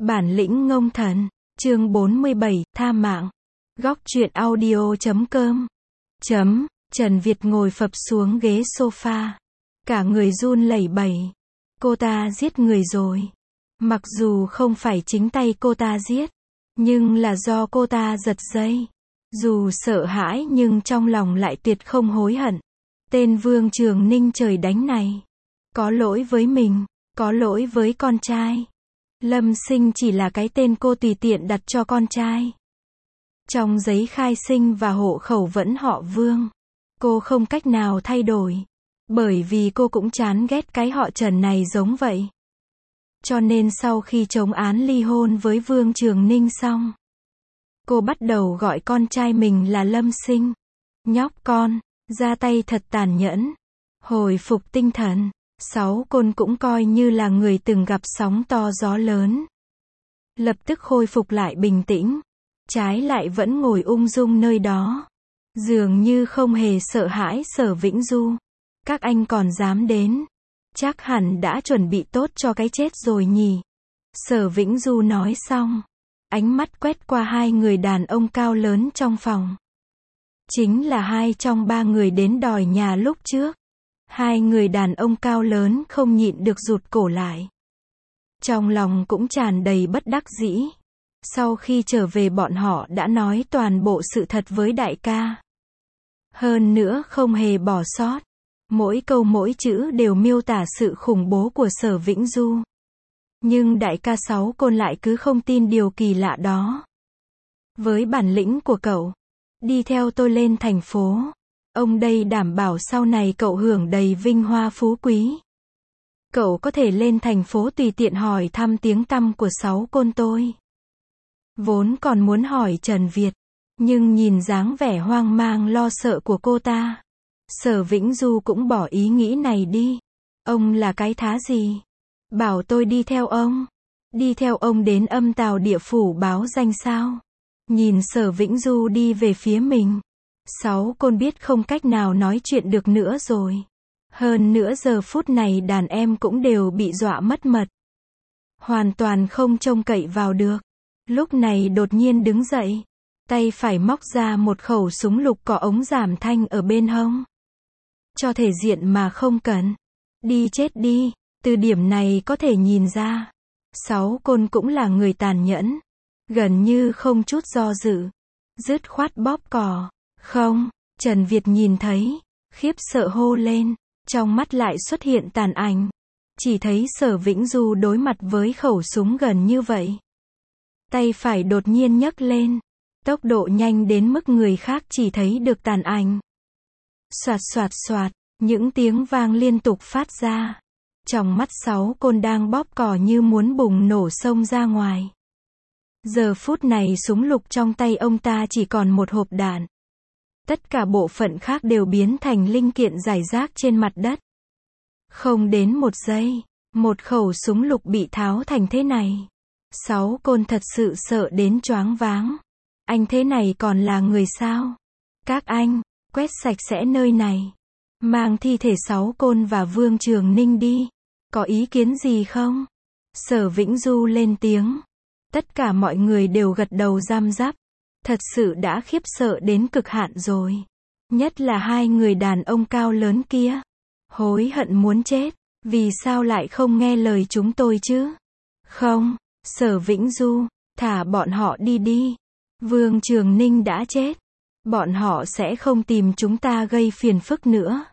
Bản lĩnh ngông thần, chương 47, tha mạng. Góc truyện audio.com. Trần Việt ngồi phập xuống ghế sofa. Cả người run lẩy bẩy. Cô ta giết người rồi. Mặc dù không phải chính tay cô ta giết, nhưng là do cô ta giật dây. Dù sợ hãi nhưng trong lòng lại tuyệt không hối hận. Tên Vương Trường Ninh trời đánh này. Có lỗi với mình, có lỗi với con trai. Lâm Sinh chỉ là cái tên cô tùy tiện đặt cho con trai. Trong giấy khai sinh và hộ khẩu vẫn họ Vương. Cô không cách nào thay đổi. Bởi vì cô cũng chán ghét cái họ Trần này giống vậy. Cho nên sau khi chống án ly hôn với Vương Trường Ninh xong, cô bắt đầu gọi con trai mình là Lâm Sinh. Nhóc con, ra tay thật tàn nhẫn. Hồi phục tinh thần. Sáu Côn cũng coi như là người từng gặp sóng to gió lớn. Lập tức khôi phục lại bình tĩnh. Trái lại vẫn ngồi ung dung nơi đó. Dường như không hề sợ hãi Sở Vĩnh Du. Các anh còn dám đến. Chắc hẳn đã chuẩn bị tốt cho cái chết rồi nhỉ. Sở Vĩnh Du nói xong. Ánh mắt quét qua hai người đàn ông cao lớn trong phòng. Chính là hai trong ba người đến đòi nhà lúc trước. Hai người đàn ông cao lớn không nhịn được rụt cổ lại. Trong lòng cũng tràn đầy bất đắc dĩ. Sau khi trở về bọn họ đã nói toàn bộ sự thật với đại ca. Hơn nữa không hề bỏ sót. Mỗi câu mỗi chữ đều miêu tả sự khủng bố của Sở Vĩnh Du. Nhưng đại ca Sáu Côn lại cứ không tin điều kỳ lạ đó. Với bản lĩnh của cậu, đi theo tôi lên thành phố. Ông đây đảm bảo sau này cậu hưởng đầy vinh hoa phú quý. Cậu có thể lên thành phố tùy tiện hỏi thăm tiếng tăm của Sáu Côn tôi. Vốn còn muốn hỏi Trần Việt, nhưng nhìn dáng vẻ hoang mang lo sợ của cô ta, Sở Vĩnh Du cũng bỏ ý nghĩ này đi. Ông là cái thá gì? Bảo tôi đi theo ông. Đi theo ông đến Âm Tào Địa Phủ báo danh sao? Nhìn Sở Vĩnh Du đi về phía mình. Sáu Côn biết không cách nào nói chuyện được nữa rồi. Hơn nữa giờ phút này đàn em cũng đều bị dọa mất mật. Hoàn toàn không trông cậy vào được. Lúc này đột nhiên đứng dậy. Tay phải móc ra một khẩu súng lục có ống giảm thanh ở bên hông. Cho thể diện mà không cần. Đi chết đi. Từ điểm này có thể nhìn ra. Sáu Côn cũng là người tàn nhẫn. Gần như không chút do dự. Dứt khoát bóp cò. Không, Trần Việt nhìn thấy. Khiếp sợ hô lên. Trong mắt lại xuất hiện tàn ảnh. Chỉ thấy Sở Vĩnh Du đối mặt với khẩu súng gần như vậy. Tay phải đột nhiên nhấc lên. Tốc độ nhanh đến mức người khác chỉ thấy được tàn ảnh. Soạt soạt soạt. Những tiếng vang liên tục phát ra. Trong mắt Sáu Côn đang bóp cò như muốn bùng nổ xông ra ngoài. Giờ phút này súng lục trong tay ông ta chỉ còn một hộp đạn. Tất cả bộ phận khác đều biến thành linh kiện rải rác trên mặt đất. Không đến một giây, một khẩu súng lục bị tháo thành thế này. Sáu Côn thật sự sợ đến choáng váng. Anh thế này còn là người sao? Các anh, quét sạch sẽ nơi này. Mang thi thể Sáu Côn và Vương Trường Ninh đi. Có ý kiến gì không? Sở Vĩnh Du lên tiếng. Tất cả mọi người đều gật đầu răm rắp. Thật sự đã khiếp sợ đến cực hạn rồi. Nhất là hai người đàn ông cao lớn kia. Hối hận muốn chết. Vì sao lại không nghe lời chúng tôi chứ? Không, Sở Vĩnh Du, thả bọn họ đi đi. Vương Trường Ninh đã chết. Bọn họ sẽ không tìm chúng ta gây phiền phức nữa.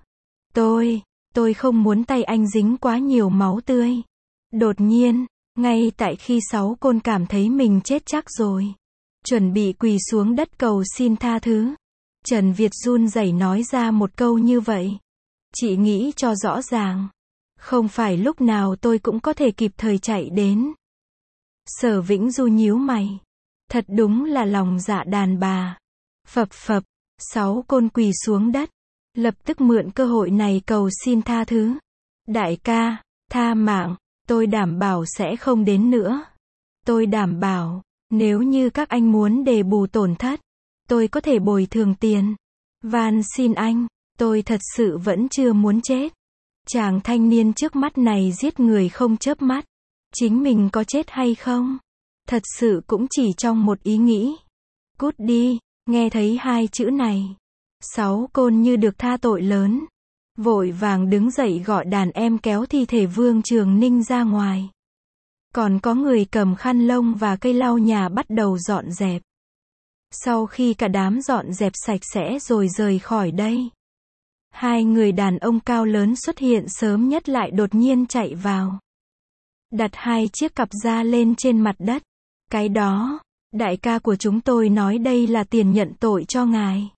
Tôi không muốn tay anh dính quá nhiều máu tươi. Đột nhiên, ngay tại khi Sáu Côn cảm thấy mình chết chắc rồi. Chuẩn bị quỳ xuống đất cầu xin tha thứ. Trần Việt run rẩy nói ra một câu như vậy. Chị nghĩ cho rõ ràng. Không phải lúc nào tôi cũng có thể kịp thời chạy đến. Sở Vĩnh Du nhíu mày. Thật đúng là lòng dạ đàn bà. Phập phập, Sáu Côn quỳ xuống đất. Lập tức mượn cơ hội này cầu xin tha thứ. Đại ca, tha mạng, tôi đảm bảo sẽ không đến nữa. Tôi đảm bảo, nếu như các anh muốn đền bù tổn thất, tôi có thể bồi thường tiền. Van xin anh, tôi thật sự vẫn chưa muốn chết. Chàng thanh niên trước mắt này giết người không chớp mắt. Chính mình có chết hay không? Thật sự cũng chỉ trong một ý nghĩ. Cút đi, nghe thấy hai chữ này. Sáu Côn như được tha tội lớn. Vội vàng đứng dậy gọi đàn em kéo thi thể Vương Trường Ninh ra ngoài. Còn có người cầm khăn lông và cây lau nhà bắt đầu dọn dẹp. Sau khi cả đám dọn dẹp sạch sẽ rồi rời khỏi đây, hai người đàn ông cao lớn xuất hiện sớm nhất lại đột nhiên chạy vào. Đặt hai chiếc cặp da lên trên mặt đất. Cái đó, đại ca của chúng tôi nói đây là tiền nhận tội cho ngài.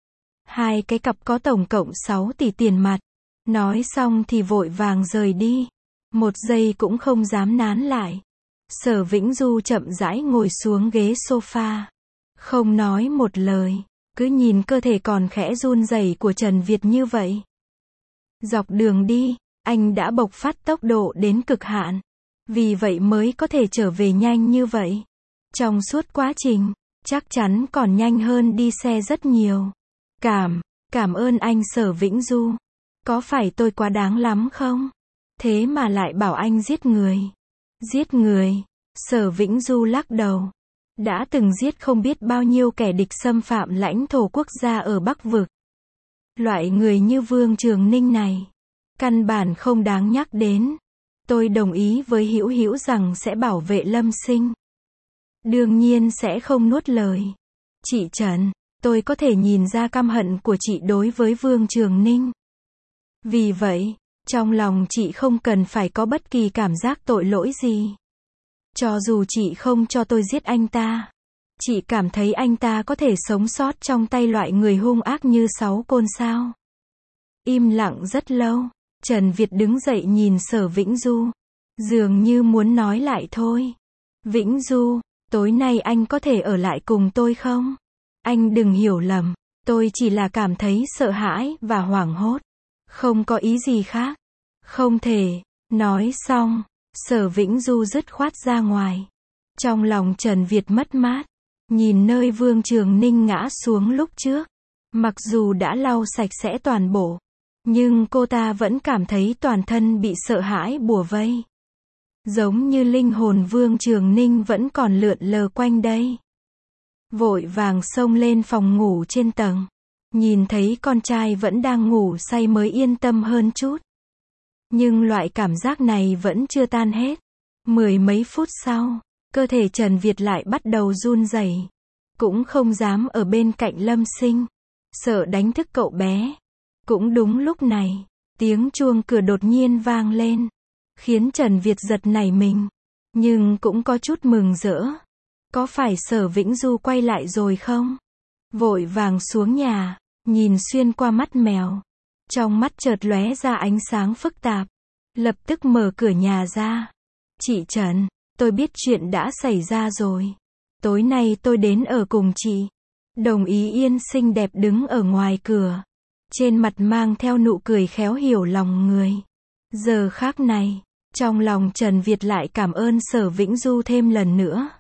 Hai cái cặp có tổng cộng 6 tỷ tiền mặt. Nói xong thì vội vàng rời đi. Một giây cũng không dám nán lại. Sở Vĩnh Du chậm rãi ngồi xuống ghế sofa. Không nói một lời. Cứ nhìn cơ thể còn khẽ run rẩy của Trần Việt như vậy. Dọc đường đi, anh đã bộc phát tốc độ đến cực hạn. Vì vậy mới có thể trở về nhanh như vậy. Trong suốt quá trình, chắc chắn còn nhanh hơn đi xe rất nhiều. Cảm ơn anh Sở Vĩnh Du. Có phải tôi quá đáng lắm không? Thế mà lại bảo anh giết người. Giết người. Sở Vĩnh Du lắc đầu. Đã từng giết không biết bao nhiêu kẻ địch xâm phạm lãnh thổ quốc gia ở Bắc Vực. Loại người như Vương Trường Ninh này, căn bản không đáng nhắc đến. Tôi đồng ý với Hữu Hữu rằng sẽ bảo vệ Lâm Sinh. Đương nhiên sẽ không nuốt lời. Chị Trần, tôi có thể nhìn ra căm hận của chị đối với Vương Trường Ninh. Vì vậy, trong lòng chị không cần phải có bất kỳ cảm giác tội lỗi gì. Cho dù chị không cho tôi giết anh ta, chị cảm thấy anh ta có thể sống sót trong tay loại người hung ác như Sáu Côn sao? Im lặng rất lâu, Trần Việt đứng dậy nhìn Sở Vĩnh Du. Dường như muốn nói lại thôi. Vĩnh Du, tối nay anh có thể ở lại cùng tôi không? Anh đừng hiểu lầm, tôi chỉ là cảm thấy sợ hãi và hoảng hốt. Không có ý gì khác. Không thể. Nói xong, Sở Vĩnh Du dứt khoát ra ngoài. Trong lòng Trần Việt mất mát. Nhìn nơi Vương Trường Ninh ngã xuống lúc trước. Mặc dù đã lau sạch sẽ toàn bộ, nhưng cô ta vẫn cảm thấy toàn thân bị sợ hãi bủa vây. Giống như linh hồn Vương Trường Ninh vẫn còn lượn lờ quanh đây. Vội vàng xông lên phòng ngủ trên tầng. Nhìn thấy con trai vẫn đang ngủ say mới yên tâm hơn chút. Nhưng loại cảm giác này vẫn chưa tan hết. 10 mấy phút sau, cơ thể Trần Việt lại bắt đầu run rẩy. Cũng không dám ở bên cạnh Lâm Sinh. Sợ đánh thức cậu bé. Cũng đúng lúc này, tiếng chuông cửa đột nhiên vang lên. Khiến Trần Việt giật nảy mình. Nhưng cũng có chút mừng rỡ. Có phải Sở Vĩnh Du quay lại rồi không? Vội vàng xuống nhà, nhìn xuyên qua mắt mèo. Trong mắt chợt lóe ra ánh sáng phức tạp. Lập tức mở cửa nhà ra. Chị Trần, tôi biết chuyện đã xảy ra rồi. Tối nay tôi đến ở cùng chị. Đồng Ý Yên xinh đẹp đứng ở ngoài cửa. Trên mặt mang theo nụ cười khéo hiểu lòng người. Giờ khác này, trong lòng Trần Việt lại cảm ơn Sở Vĩnh Du thêm lần nữa.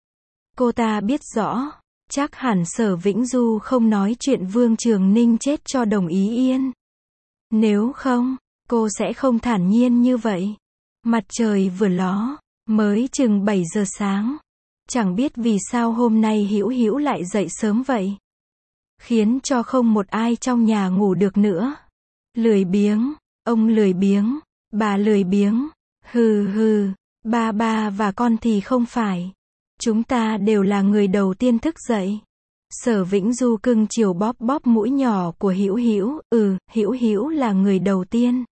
Cô ta biết rõ, chắc hẳn Sở Vĩnh Du không nói chuyện Vương Trường Ninh chết cho Đồng Ý Yên. Nếu không, cô sẽ không thản nhiên như vậy. Mặt trời vừa ló, mới chừng 7 giờ sáng. Chẳng biết vì sao hôm nay Hữu Hữu lại dậy sớm vậy. Khiến cho không một ai trong nhà ngủ được nữa. Lười biếng, ông lười biếng, bà lười biếng. Hừ hừ, ba và con thì không phải. Chúng ta đều là người đầu tiên thức dậy. Sở Vĩnh Du cưng chiều bóp bóp mũi nhỏ của Hữu Hữu. Hữu Hữu là người đầu tiên.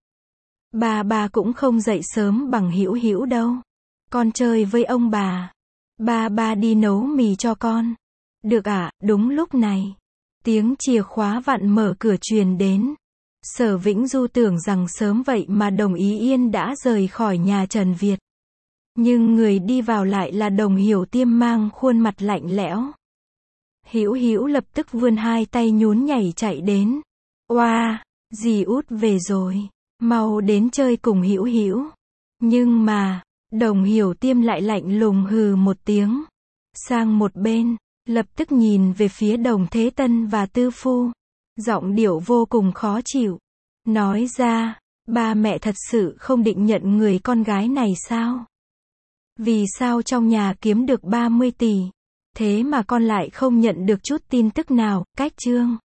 Ba cũng không dậy sớm bằng Hữu Hữu đâu. Con chơi với ông bà. Ba đi nấu mì cho con. Được ạ. Đúng lúc này, tiếng chìa khóa vặn mở cửa truyền đến. Sở Vĩnh Du tưởng rằng sớm vậy mà Đồng Ý Yên đã rời khỏi nhà Trần Việt. Nhưng người đi vào lại là Đồng Hiểu Tiêm mang khuôn mặt lạnh lẽo. Hữu Hữu lập tức vươn hai tay nhún nhảy chạy đến. Oa, dì út về rồi, mau đến chơi cùng Hữu Hữu. Nhưng mà, Đồng Hiểu Tiêm lại lạnh lùng hừ một tiếng. Sang một bên, lập tức nhìn về phía Đồng Thế Tân và Tư Phu. Giọng điệu vô cùng khó chịu. Nói ra, ba mẹ thật sự không định nhận người con gái này sao? Vì sao trong nhà kiếm được 30 tỷ? Thế mà con lại không nhận được chút tin tức nào, cách chương.